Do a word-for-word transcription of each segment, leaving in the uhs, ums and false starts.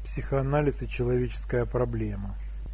Психоанализ и человеческая проблема.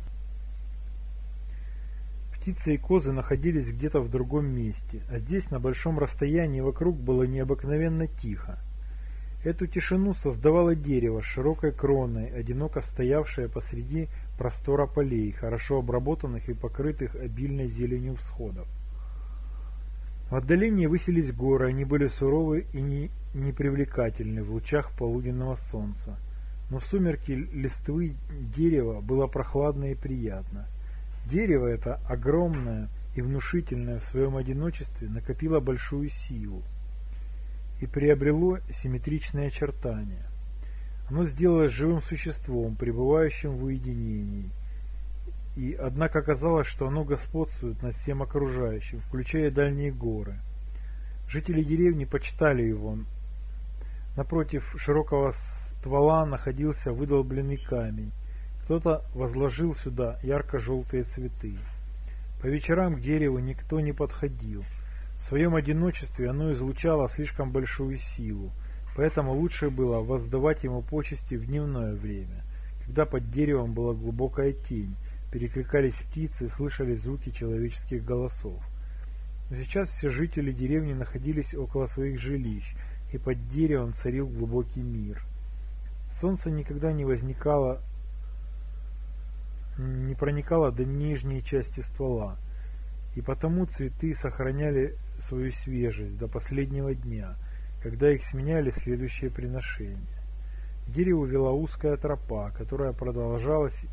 Птицы и козы находились где-то в другом месте, а здесь, на большом расстоянии вокруг, было необыкновенно тихо. Эту тишину создавало дерево с широкой кроной, одиноко стоявшее посреди простора полей, хорошо обработанных и покрытых обильной зеленью всходов. В отдалении высились горы, они были суровы и не, непривлекательны в лучах полуденного солнца. Но в сумерки листвы дерева было прохладно и приятно. Дерево это, огромное и внушительное в своем одиночестве, накопило большую силу и приобрело симметричные очертания. Оно сделалось живым существом, пребывающим в уединении. И однако оказалось, что оно господствует над всем окружающим, включая дальние горы. Жители деревни почитали его. Напротив широкого ствола находился выдолбленный камень. Кто-то возложил сюда ярко-желтые цветы. По вечерам к дереву никто не подходил. В своем одиночестве оно излучало слишком большую силу, поэтому лучше было воздавать ему почести в дневное время, когда под деревом была глубокая тень, перекликались птицы и слышались звуки человеческих голосов. Но сейчас все жители деревни находились около своих жилищ, и под деревом царил глубокий мир. Солнце никогда не возникало, не проникало до нижней части ствола, и потому цветы сохраняли свою свежесть до последнего дня, когда их сменяли следующие приношения. К дереву вела узкая тропа, которая продолжалась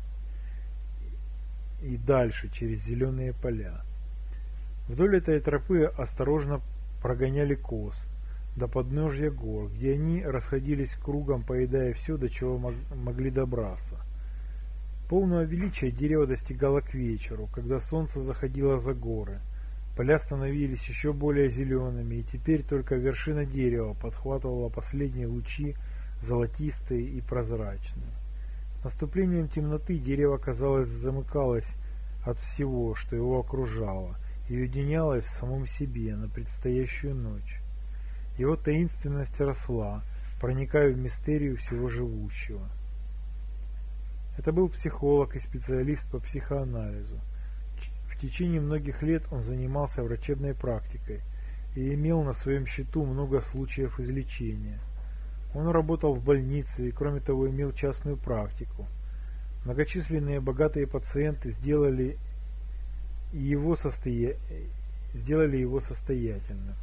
и дальше через зеленые поля. Вдоль этой тропы осторожно прогоняли коз до подножья гор, где они расходились кругом, поедая все, до чего мог, могли добраться. Полного величия дерево достигало к вечеру, когда солнце заходило за горы. Поля становились еще более зелеными, и теперь только вершина дерева подхватывала последние лучи, золотистые и прозрачные. С наступлением темноты дерево, казалось, замыкалось от всего, что его окружало, и уединялось в самом себе на предстоящую ночь. Его таинственность росла, проникая в мистерию всего живущего. Это был психолог и специалист по психоанализу. В течение многих лет он занимался врачебной практикой и имел на своем счету много случаев излечения. Он работал в больнице и, кроме того, имел частную практику. Многочисленные богатые пациенты сделали его, состоя... сделали его состоятельным.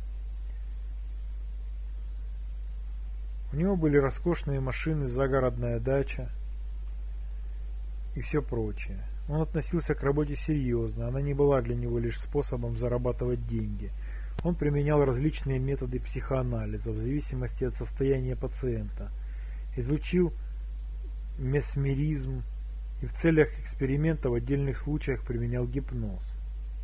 У него были роскошные машины, загородная дача и все прочее. Он относился к работе серьезно, она не была для него лишь способом зарабатывать деньги. Он применял различные методы психоанализа в зависимости от состояния пациента, изучил месмеризм и в целях эксперимента в отдельных случаях применял гипноз.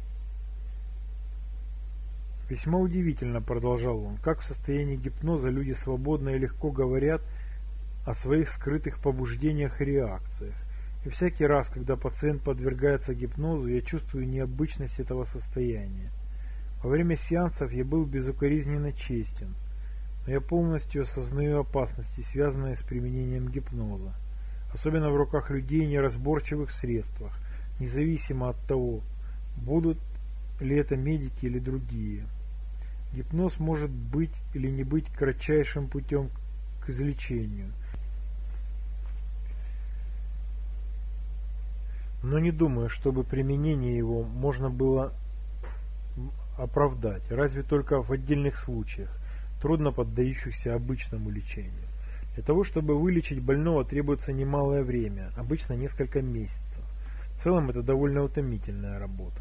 Весьма удивительно, продолжал он, как в состоянии гипноза люди свободно и легко говорят о своих скрытых побуждениях и реакциях. И всякий раз, когда пациент подвергается гипнозу, я чувствую необычность этого состояния. Во время сеансов я был безукоризненно честен, но я полностью осознаю опасности, связанные с применением гипноза, особенно в руках людей, неразборчивых в средствах, независимо от того, будут ли это медики или другие. Гипноз может быть или не быть кратчайшим путем к излечению. Но не думаю, чтобы применение его можно было оправдать, разве только в отдельных случаях, трудно поддающихся обычному лечению. Для того, чтобы вылечить больного, требуется немалое время, обычно несколько месяцев. В целом это довольно утомительная работа.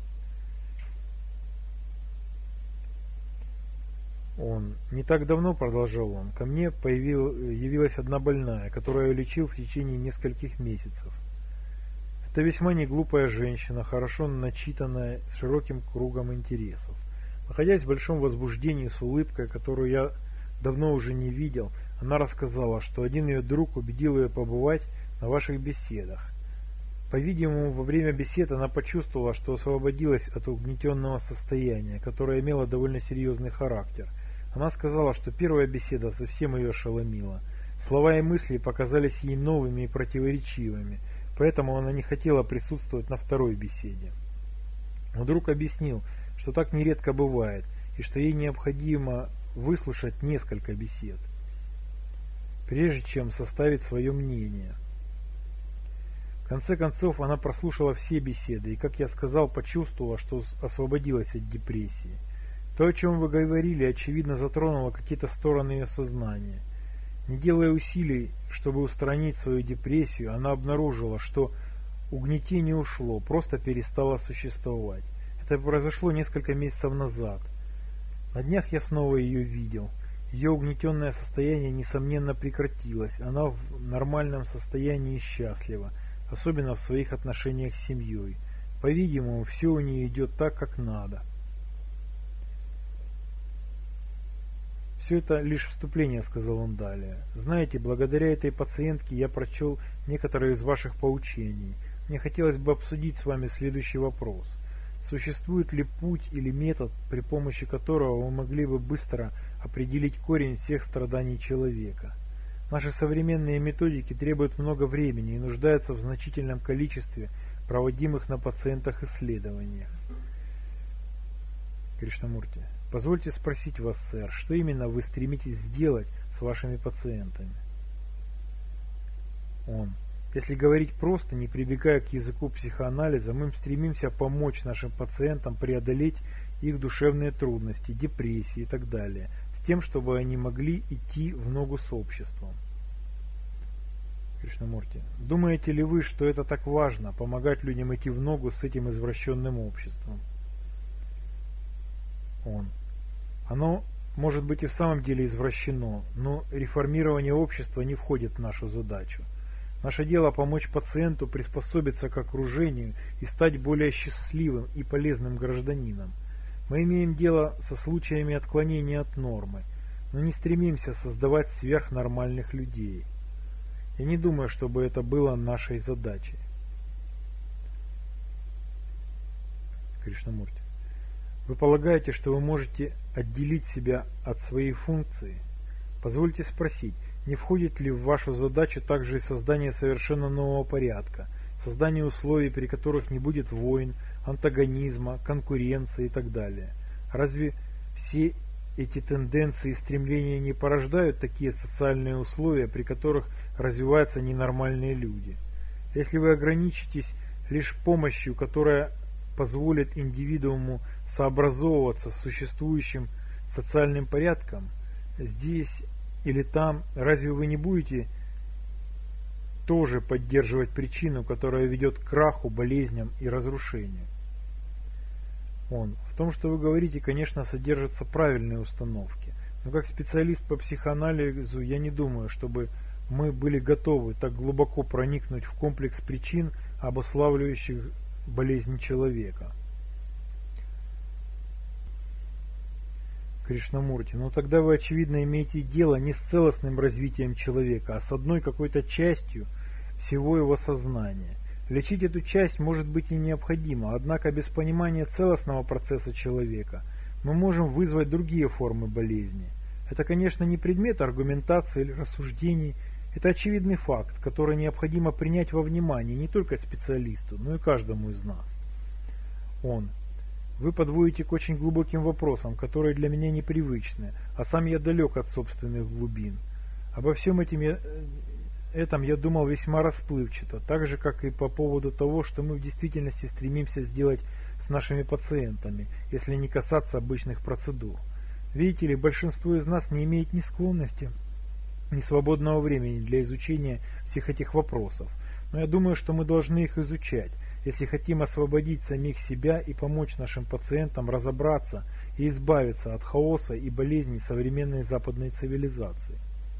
Он не так давно, продолжал он, ко мне появил, явилась одна больная, которую я лечил в течение нескольких месяцев. Это весьма неглупая женщина, хорошо начитанная, с широким кругом интересов. Находясь в большом возбуждении, с улыбкой, которую я давно уже не видел, она рассказала, что один ее друг убедил ее побывать на ваших беседах. По-видимому, во время бесед она почувствовала, что освободилась от угнетенного состояния, которое имело довольно серьезный характер. Она сказала, что первая беседа совсем ее ошеломила. Слова и мысли показались ей новыми и противоречивыми, поэтому она не хотела присутствовать на второй беседе. Вдруг объяснил, что так нередко бывает, и что ей необходимо выслушать несколько бесед, прежде чем составить свое мнение. В конце концов, она прослушала все беседы и, как я сказал, почувствовала, что освободилась от депрессии. То, о чем вы говорили, очевидно затронуло какие-то стороны ее сознания. Не делая усилий, чтобы устранить свою депрессию, она обнаружила, что угнетение ушло, просто перестало существовать. Это произошло несколько месяцев назад. На днях я снова ее видел. Ее угнетенное состояние, несомненно, прекратилось. Она в нормальном состоянии счастлива, особенно в своих отношениях с семьей. По-видимому, все у нее идет так, как надо. «Все это лишь вступление», — сказал он далее. «Знаете, благодаря этой пациентке я прочел некоторые из ваших поучений. Мне хотелось бы обсудить с вами следующий вопрос. Существует ли путь или метод, при помощи которого вы могли бы быстро определить корень всех страданий человека? Наши современные методики требуют много времени и нуждаются в значительном количестве проводимых на пациентах исследованиях». Кришнамурти: «Позвольте спросить вас, сэр, что именно вы стремитесь сделать с вашими пациентами?» Он: «Если говорить просто, не прибегая к языку психоанализа, мы стремимся помочь нашим пациентам преодолеть их душевные трудности, депрессии и так далее, с тем, чтобы они могли идти в ногу с обществом». Кришнамурти: «Думаете ли вы, что это так важно, помогать людям идти в ногу с этим извращенным обществом?» Он: «Оно может быть и в самом деле извращено, но реформирование общества не входит в нашу задачу. Наше дело помочь пациенту приспособиться к окружению и стать более счастливым и полезным гражданином. Мы имеем дело со случаями отклонения от нормы, но не стремимся создавать сверхнормальных людей. Я не думаю, чтобы это было нашей задачей». Кришнамурти: «Вы полагаете, что вы можете отделить себя от своей функции? Позвольте спросить, не входит ли в вашу задачу также и создание совершенно нового порядка, создание условий, при которых не будет войн, антагонизма, конкуренции и так далее? Разве все эти тенденции и стремления не порождают такие социальные условия, при которых развиваются ненормальные люди? Если вы ограничитесь лишь помощью, которая позволит индивидууму сообразовываться с существующим социальным порядком, здесь или там, разве вы не будете тоже поддерживать причину, которая ведет к краху, болезням и разрушению?» Он: «В том, что вы говорите, конечно, содержатся правильные установки, но как специалист по психоанализу я не думаю, чтобы мы были готовы так глубоко проникнуть в комплекс причин, обуславливающих болезнь человека». Кришнамурти: «Ну тогда вы, очевидно, имеете дело не с целостным развитием человека, а с одной какой-то частью всего его сознания. Лечить эту часть может быть и необходимо, однако без понимания целостного процесса человека мы можем вызвать другие формы болезни. Это, конечно, не предмет аргументации или рассуждений, это очевидный факт, который необходимо принять во внимание не только специалисту, но и каждому из нас». Он: «Вы подводите к очень глубоким вопросам, которые для меня непривычны, а сам я далек от собственных глубин. Обо всем этим я, этом я думал весьма расплывчато, так же, как и по поводу того, что мы в действительности стремимся сделать с нашими пациентами, если не касаться обычных процедур. Видите ли, большинство из нас не имеет ни склонности, ни свободного времени для изучения всех этих вопросов, но я думаю, что мы должны их изучать, если хотим освободить самих себя и помочь нашим пациентам разобраться и избавиться от хаоса и болезней современной западной цивилизации».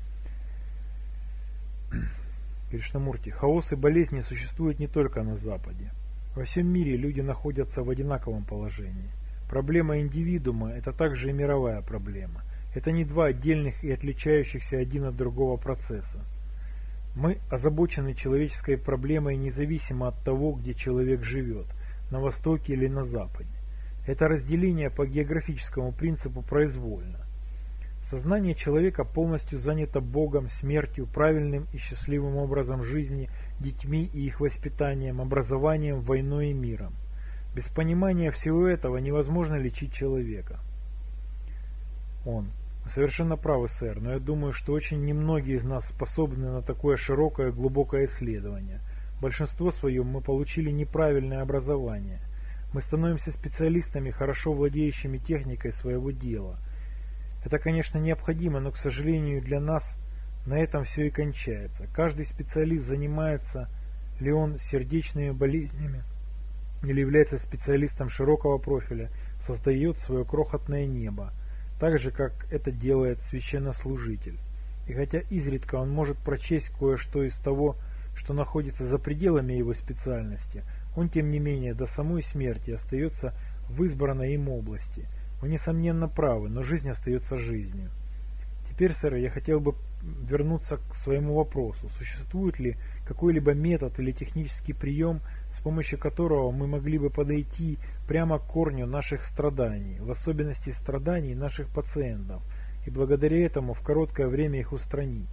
Кришнамурти: «Хаос и болезни существуют не только на Западе. Во всем мире люди находятся в одинаковом положении. Проблема индивидуума – это также и мировая проблема. Это не два отдельных и отличающихся один от другого процесса. Мы озабочены человеческой проблемой независимо от того, где человек живет, на Востоке или на Западе. Это разделение по географическому принципу произвольно. Сознание человека полностью занято Богом, смертью, правильным и счастливым образом жизни, детьми и их воспитанием, образованием, войной и миром. Без понимания всего этого невозможно лечить человека. Он. Вы совершенно правы, сэр, но я думаю, что очень немногие из нас способны на такое широкое и глубокое исследование. Большинство своем мы получили неправильное образование. Мы становимся специалистами, хорошо владеющими техникой своего дела. Это, конечно, необходимо, но, к сожалению, для нас на этом все и кончается. Каждый специалист, занимается ли он сердечными болезнями или является специалистом широкого профиля, создает свое крохотное небо, так же, как это делает священнослужитель. И хотя изредка он может прочесть кое-что из того, что находится за пределами его специальности, он, тем не менее, до самой смерти остается в избранной им области. Вы, несомненно, правы, но жизнь остается жизнью. Теперь, сэр, я хотел бы вернуться к своему вопросу. Существует ли какой-либо метод или технический прием, с помощью которого мы могли бы подойти прямо к корню наших страданий, в особенности страданий наших пациентов, и благодаря этому в короткое время их устранить?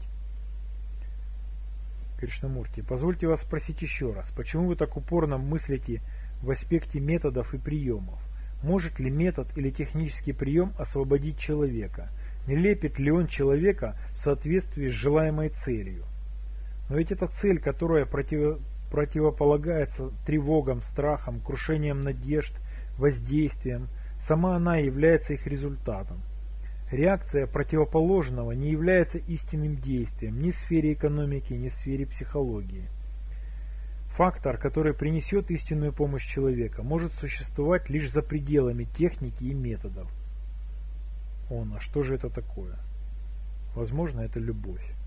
Кришнамурти, позвольте вас спросить еще раз, почему вы так упорно мыслите в аспекте методов и приемов? Может ли метод или технический прием освободить человека? Не лепит ли он человека в соответствии с желаемой целью? Но ведь это цель, которая против... противополагается тревогам, страхам, крушениям надежд, воздействиям, сама она является их результатом. Реакция противоположного не является истинным действием ни в сфере экономики, ни в сфере психологии. Фактор, который принесет истинную помощь человека, может существовать лишь за пределами техники и методов. Он, а что же это такое? Возможно, это любовь.